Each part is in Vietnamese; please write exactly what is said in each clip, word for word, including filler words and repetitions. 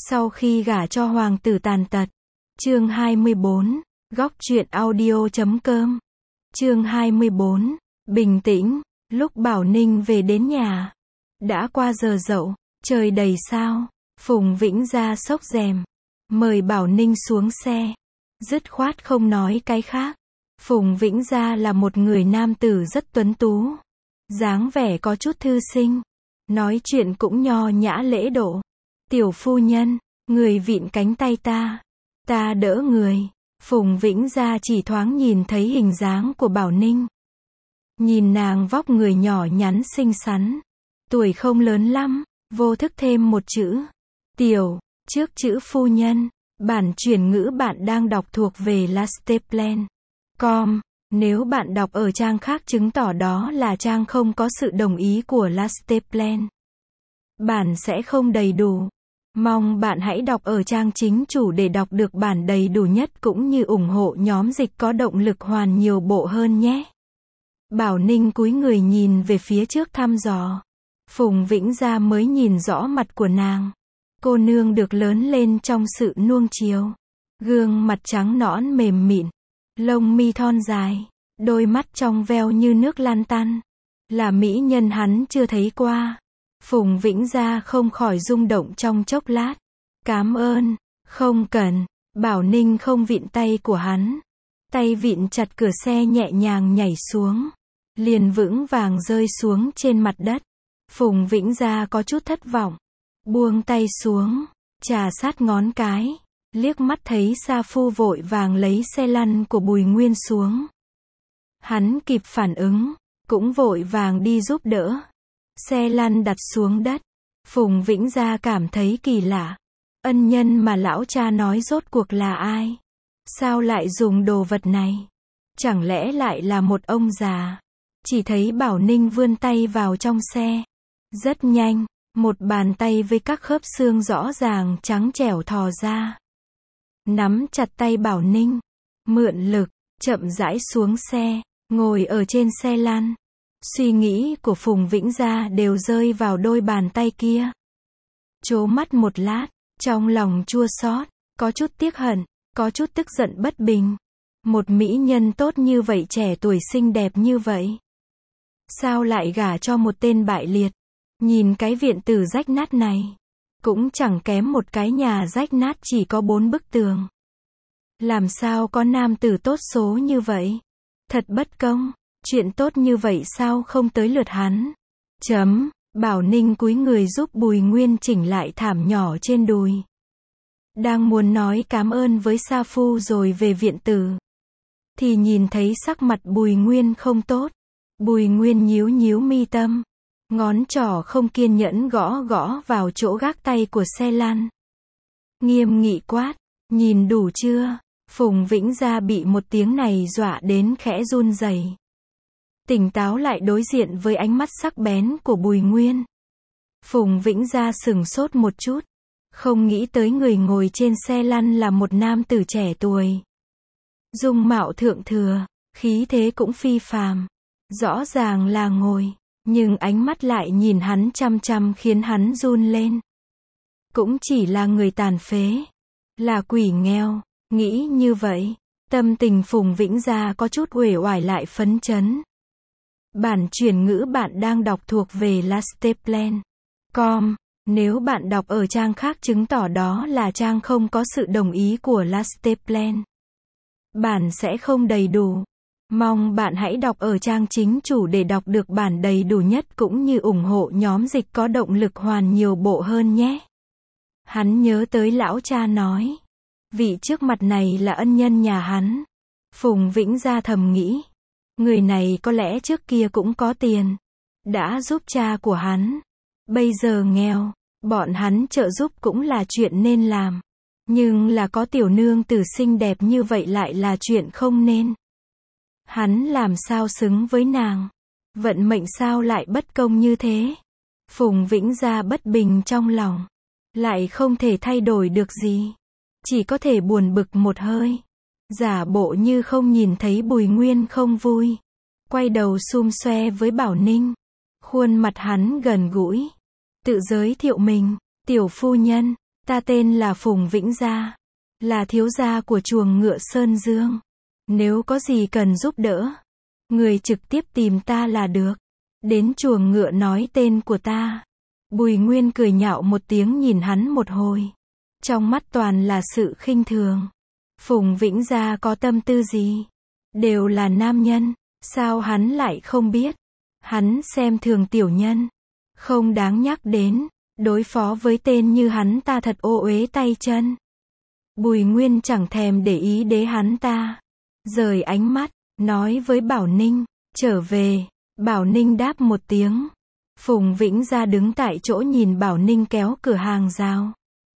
Sau khi gả cho hoàng tử tàn tật. Chương hai mươi bốn, góc truyện audio chấm com. Chương hai mươi bốn, bình tĩnh, lúc Bảo Ninh về đến nhà. Đã qua giờ dậu, trời đầy sao, Phùng Vĩnh ra xốc rèm, mời Bảo Ninh xuống xe. Dứt khoát không nói cái khác. Phùng Vĩnh Gia là một người nam tử rất tuấn tú. Dáng vẻ có chút thư sinh. Nói chuyện cũng nho nhã lễ độ. Tiểu phu nhân, người vịn cánh tay ta. Ta đỡ người. Phùng Vĩnh Gia chỉ thoáng nhìn thấy hình dáng của Bảo Ninh. Nhìn nàng vóc người nhỏ nhắn xinh xắn. Tuổi không lớn lắm, vô thức thêm một chữ. Tiểu, trước chữ phu nhân. Bản chuyển ngữ bạn đang đọc thuộc về lasteplan chấm com. Nếu bạn đọc ở trang khác chứng tỏ đó là trang không có sự đồng ý của Lasteplan. Bản sẽ không đầy đủ. Mong bạn hãy đọc ở trang chính chủ để đọc được bản đầy đủ nhất cũng như ủng hộ nhóm dịch có động lực hoàn nhiều bộ hơn nhé. Bảo Ninh cúi người nhìn về phía trước thăm dò. Phùng Vĩnh Gia mới nhìn rõ mặt của nàng. Cô nương được lớn lên trong sự nuông chiều. Gương mặt trắng nõn mềm mịn. Lông mi thon dài. Đôi mắt trong veo như nước lan tăn. Là mỹ nhân hắn chưa thấy qua. Phùng Vĩnh Gia không khỏi rung động trong chốc lát. Cám ơn. Không cần. Bảo Ninh không vịn tay của hắn. Tay vịn chặt cửa xe nhẹ nhàng nhảy xuống. Liền vững vàng rơi xuống trên mặt đất. Phùng Vĩnh Gia có chút thất vọng. Buông tay xuống. Trà sát ngón cái. Liếc mắt thấy Sa Phu vội vàng lấy xe lăn của Bùi Nguyên xuống. Hắn kịp phản ứng. Cũng vội vàng đi giúp đỡ. Xe lăn đặt xuống đất. Phùng Vĩnh Gia cảm thấy kỳ lạ. Ân nhân mà lão cha nói rốt cuộc là ai? Sao lại dùng đồ vật này? Chẳng lẽ lại là một ông già? Chỉ thấy Bảo Ninh vươn tay vào trong xe. Rất nhanh, một bàn tay với các khớp xương rõ ràng trắng trẻo thò ra. Nắm chặt tay Bảo Ninh. Mượn lực, chậm rãi xuống xe, ngồi ở trên xe lăn. Suy nghĩ của Phùng Vĩnh Gia đều rơi vào đôi bàn tay kia. Trố mắt một lát, trong lòng chua xót, có chút tiếc hận, có chút tức giận bất bình. Một mỹ nhân tốt như vậy, trẻ tuổi xinh đẹp như vậy. Sao lại gả cho một tên bại liệt? Nhìn cái viện tử rách nát này. Cũng chẳng kém một cái nhà rách nát chỉ có bốn bức tường. Làm sao có nam tử tốt số như vậy? Thật bất công. Chuyện tốt như vậy sao không tới lượt hắn? Chấm. Bảo Ninh cúi người giúp Bùi Nguyên chỉnh lại thảm nhỏ trên đùi. Đang muốn nói cảm ơn với Sa Phu rồi về viện tử. Thì nhìn thấy sắc mặt Bùi Nguyên không tốt. Bùi Nguyên nhíu nhíu mi tâm. Ngón trỏ không kiên nhẫn gõ gõ vào chỗ gác tay của xe lăn. Nghiêm nghị quát. Nhìn đủ chưa? Phùng Vĩnh Gia bị một tiếng này dọa đến khẽ run rẩy. Tỉnh táo lại đối diện với ánh mắt sắc bén của Bùi Nguyên. Phùng Vĩnh Gia sửng sốt một chút. Không nghĩ tới người ngồi trên xe lăn là một nam tử trẻ tuổi. Dung mạo thượng thừa, khí thế cũng phi phàm. Rõ ràng là ngồi, nhưng ánh mắt lại nhìn hắn chăm chăm khiến hắn run lên. Cũng chỉ là người tàn phế. Là quỷ nghèo. Nghĩ như vậy, tâm tình Phùng Vĩnh Gia có chút uể oải lại phấn chấn. Bản chuyển ngữ bạn đang đọc thuộc về lasteplan chấm com. Nếu bạn đọc ở trang khác chứng tỏ đó là trang không có sự đồng ý của Lasteplan. Bản sẽ không đầy đủ. Mong bạn hãy đọc ở trang chính chủ để đọc được bản đầy đủ nhất cũng như ủng hộ nhóm dịch có động lực hoàn nhiều bộ hơn nhé. Hắn nhớ tới lão cha nói. Vị trước mặt này là ân nhân nhà hắn. Phùng Vĩnh Gia thầm nghĩ. Người này có lẽ trước kia cũng có tiền. Đã giúp cha của hắn. Bây giờ nghèo. Bọn hắn trợ giúp cũng là chuyện nên làm. Nhưng là có tiểu nương tử xinh đẹp như vậy lại là chuyện không nên. Hắn làm sao xứng với nàng? Vận mệnh sao lại bất công như thế? Phùng Vĩnh Gia bất bình trong lòng. Lại không thể thay đổi được gì. Chỉ có thể buồn bực một hơi. Giả bộ như không nhìn thấy Bùi Nguyên không vui. Quay đầu xum xoe với Bảo Ninh. Khuôn mặt hắn gần gũi. Tự giới thiệu mình. Tiểu phu nhân. ta tên là Phùng Vĩnh Gia, là thiếu gia của chuồng ngựa Sơn Dương. Nếu có gì cần giúp đỡ, người trực tiếp tìm ta là được. Đến chuồng ngựa nói tên của ta. Bùi Nguyên cười nhạo một tiếng nhìn hắn một hồi. Trong mắt toàn là sự khinh thường. Phùng Vĩnh Gia có tâm tư gì? Đều là nam nhân, sao hắn lại không biết? Hắn xem thường tiểu nhân, không đáng nhắc đến, đối phó với tên như hắn ta thật ô uế tay chân. Bùi Nguyên chẳng thèm để ý đến hắn ta, rời ánh mắt, nói với Bảo Ninh, trở về. Bảo Ninh đáp một tiếng. Phùng Vĩnh Gia đứng tại chỗ nhìn Bảo Ninh kéo cửa hàng rào.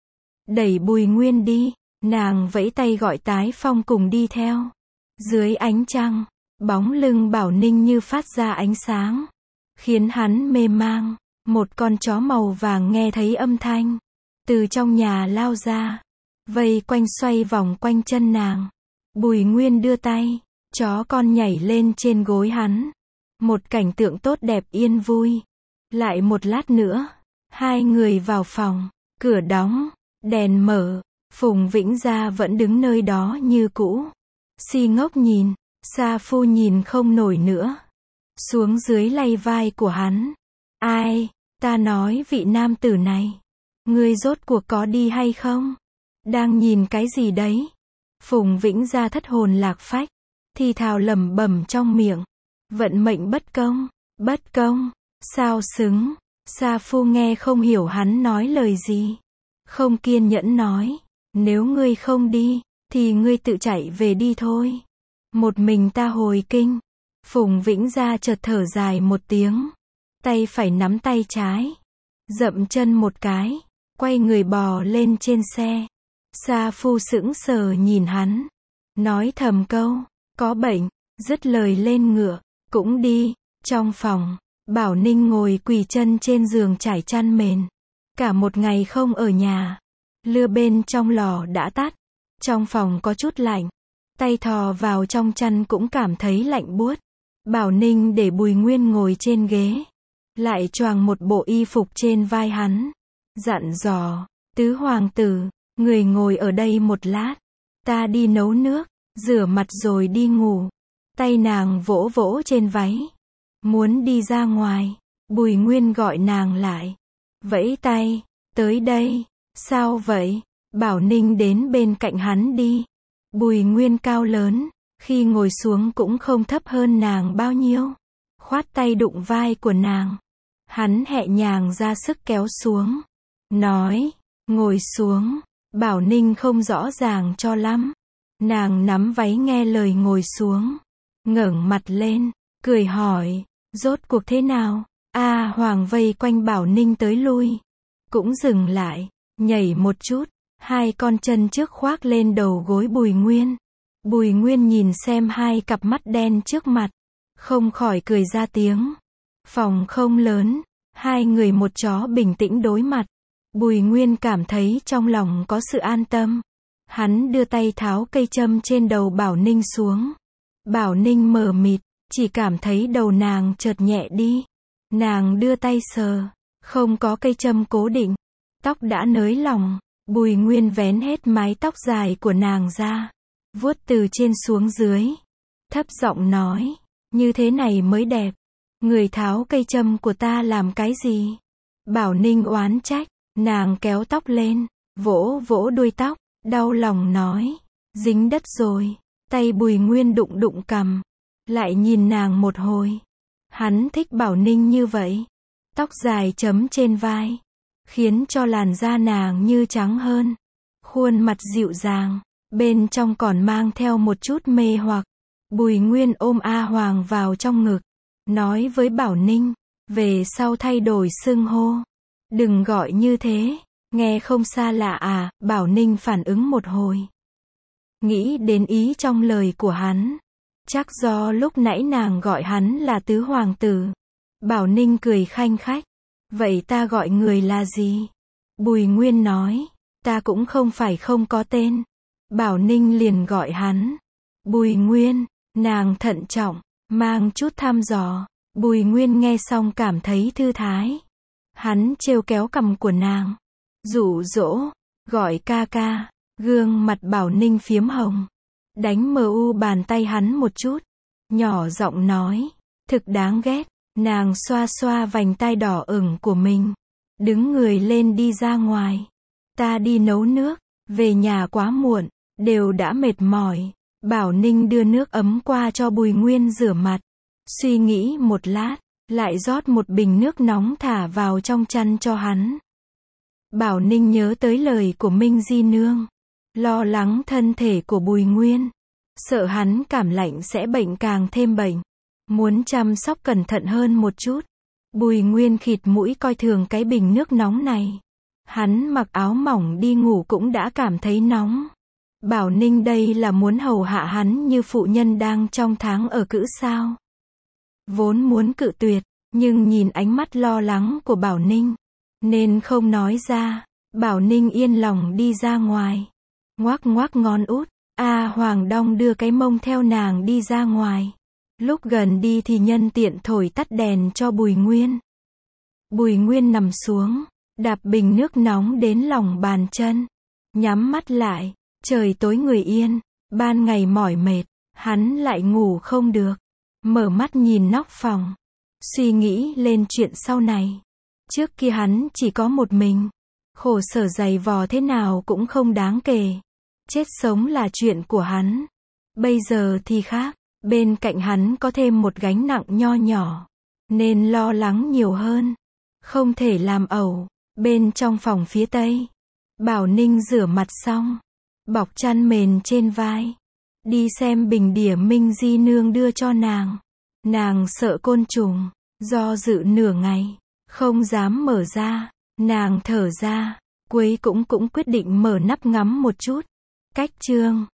Đẩy Bùi Nguyên đi, nàng vẫy tay gọi Tái Phong cùng đi theo. Dưới ánh trăng, bóng lưng Bảo Ninh như phát ra ánh sáng, khiến hắn mê mang. Một con chó màu vàng nghe thấy âm thanh, từ trong nhà lao ra, vây quanh xoay vòng quanh chân nàng. Bùi Nguyên đưa tay, chó con nhảy lên trên gối hắn. Một cảnh tượng tốt đẹp yên vui. Lại một lát nữa, hai người vào phòng, cửa đóng, đèn mở, Phùng Vĩnh Gia vẫn đứng nơi đó như cũ. Si ngốc nhìn, Sa Phu nhìn không nổi nữa. Xuống dưới lay vai của hắn. Ai, ta nói vị nam tử này, ngươi rốt cuộc có đi hay không? Đang nhìn cái gì đấy? Phùng Vĩnh Gia thất hồn lạc phách, thì thào lẩm bẩm trong miệng. Vận mệnh bất công, bất công, sao xứng? Sa Phu nghe không hiểu hắn nói lời gì. Không kiên nhẫn nói, nếu ngươi không đi, thì ngươi tự chạy về đi thôi. Một mình ta hồi kinh. Phùng Vĩnh Gia chợt thở dài một tiếng. Tay phải nắm tay trái. Dậm chân một cái. Quay người bò lên trên xe. Sa Phu sững sờ nhìn hắn. Nói thầm câu, có bệnh, dứt lời lên ngựa. Cũng đi. Trong phòng, Bảo Ninh ngồi quỳ chân trên giường trải chăn mền. Cả một ngày không ở nhà. Lửa bên trong lò đã tắt. Trong phòng có chút lạnh. Tay thò vào trong chăn cũng cảm thấy lạnh buốt. Bảo Ninh để Bùi Nguyên ngồi trên ghế. Lại choàng một bộ y phục trên vai hắn. Dặn dò, tứ hoàng tử, người ngồi ở đây một lát. Ta đi nấu nước, rửa mặt rồi đi ngủ. Tay nàng vỗ vỗ trên váy. Muốn đi ra ngoài. Bùi Nguyên gọi nàng lại. Vẫy tay, tới đây. Sao vậy? Bảo Ninh đến bên cạnh hắn đi. Bùi Nguyên cao lớn, khi ngồi xuống cũng không thấp hơn nàng bao nhiêu. Khoát tay đụng vai của nàng. Hắn nhẹ nhàng ra sức kéo xuống. Nói, ngồi xuống. Bảo Ninh không rõ ràng cho lắm. Nàng nắm váy nghe lời ngồi xuống. Ngẩng mặt lên, cười hỏi, rốt cuộc thế nào? A Hoàng vây quanh Bảo Ninh tới lui. Cũng dừng lại, nhảy một chút. Hai con chân trước khoác lên đầu gối Bùi Nguyên. Bùi Nguyên nhìn xem hai cặp mắt đen trước mặt. Không khỏi cười ra tiếng. Phòng không lớn. Hai người một chó bình tĩnh đối mặt. Bùi Nguyên cảm thấy trong lòng có sự an tâm. Hắn đưa tay tháo cây châm trên đầu Bảo Ninh xuống. Bảo Ninh mờ mịt, chỉ cảm thấy đầu nàng chợt nhẹ đi. Nàng đưa tay sờ. Không có cây châm cố định. Tóc đã nới lỏng. Bùi Nguyên vén hết mái tóc dài của nàng ra. Vuốt từ trên xuống dưới. Thấp giọng nói. Như thế này mới đẹp. Người tháo cây châm của ta làm cái gì? Bảo Ninh oán trách. Nàng kéo tóc lên. Vỗ vỗ đuôi tóc. Đau lòng nói. Dính đất rồi. Tay Bùi Nguyên đụng đụng cằm. Lại nhìn nàng một hồi. Hắn thích Bảo Ninh như vậy. Tóc dài chấm trên vai. Khiến cho làn da nàng như trắng hơn. Khuôn mặt dịu dàng. Bên trong còn mang theo một chút mê hoặc. Bùi Nguyên ôm A Hoàng vào trong ngực. Nói với Bảo Ninh. Về sau thay đổi xưng hô. Đừng gọi như thế. Nghe không xa lạ à. Bảo Ninh phản ứng một hồi. Nghĩ đến ý trong lời của hắn. Chắc do lúc nãy nàng gọi hắn là tứ hoàng tử. Bảo Ninh cười khanh khách. Vậy ta gọi người là gì? Bùi Nguyên nói. Ta cũng không phải không có tên. Bảo Ninh liền gọi hắn. Bùi Nguyên. Nàng thận trọng, mang chút thăm dò. Bùi Nguyên nghe xong cảm thấy thư thái. Hắn trêu kéo cằm của nàng. Dụ dỗ. gọi ca ca. Gương mặt Bảo Ninh phiếm hồng. Đánh mờ u bàn tay hắn một chút. Nhỏ giọng nói. Thực đáng ghét. Nàng xoa xoa vành tai đỏ ửng của mình. Đứng người lên đi ra ngoài. Ta đi nấu nước. Về nhà quá muộn. Đều đã mệt mỏi. Bảo Ninh đưa nước ấm qua cho Bùi Nguyên rửa mặt. Suy nghĩ một lát. Lại rót một bình nước nóng thả vào trong chăn cho hắn. Bảo Ninh nhớ tới lời của Minh Di Nương. Lo lắng thân thể của Bùi Nguyên. Sợ hắn cảm lạnh sẽ bệnh càng thêm bệnh. Muốn chăm sóc cẩn thận hơn một chút. Bùi Nguyên khịt mũi coi thường cái bình nước nóng này. Hắn mặc áo mỏng đi ngủ cũng đã cảm thấy nóng. Bảo Ninh đây là muốn hầu hạ hắn như phụ nhân đang trong tháng ở cữ sao. Vốn muốn cự tuyệt, nhưng nhìn ánh mắt lo lắng của Bảo Ninh, nên không nói ra. Bảo Ninh yên lòng đi ra ngoài. Ngoác ngoác ngón út. A Hoàng Đong đưa cái mông theo nàng đi ra ngoài. Lúc gần đi thì nhân tiện thổi tắt đèn cho Bùi Nguyên. Bùi Nguyên nằm xuống, đạp bình nước nóng đến lòng bàn chân. Nhắm mắt lại, trời tối người yên, ban ngày mỏi mệt, hắn lại ngủ không được. Mở mắt nhìn nóc phòng, suy nghĩ lên chuyện sau này. Trước kia hắn chỉ có một mình, khổ sở dày vò thế nào cũng không đáng kể. Chết sống là chuyện của hắn. Bây giờ thì khác, bên cạnh hắn có thêm một gánh nặng nho nhỏ, nên lo lắng nhiều hơn. Không thể làm ẩu. Bên trong phòng phía tây, Bảo Ninh rửa mặt xong, bọc chăn mền trên vai, đi xem bình đỉa Minh Di Nương đưa cho nàng. Nàng sợ côn trùng, do dự nửa ngày, không dám mở ra. Nàng thở ra, cuối cũng cũng quyết định mở nắp ngắm một chút. Cách chương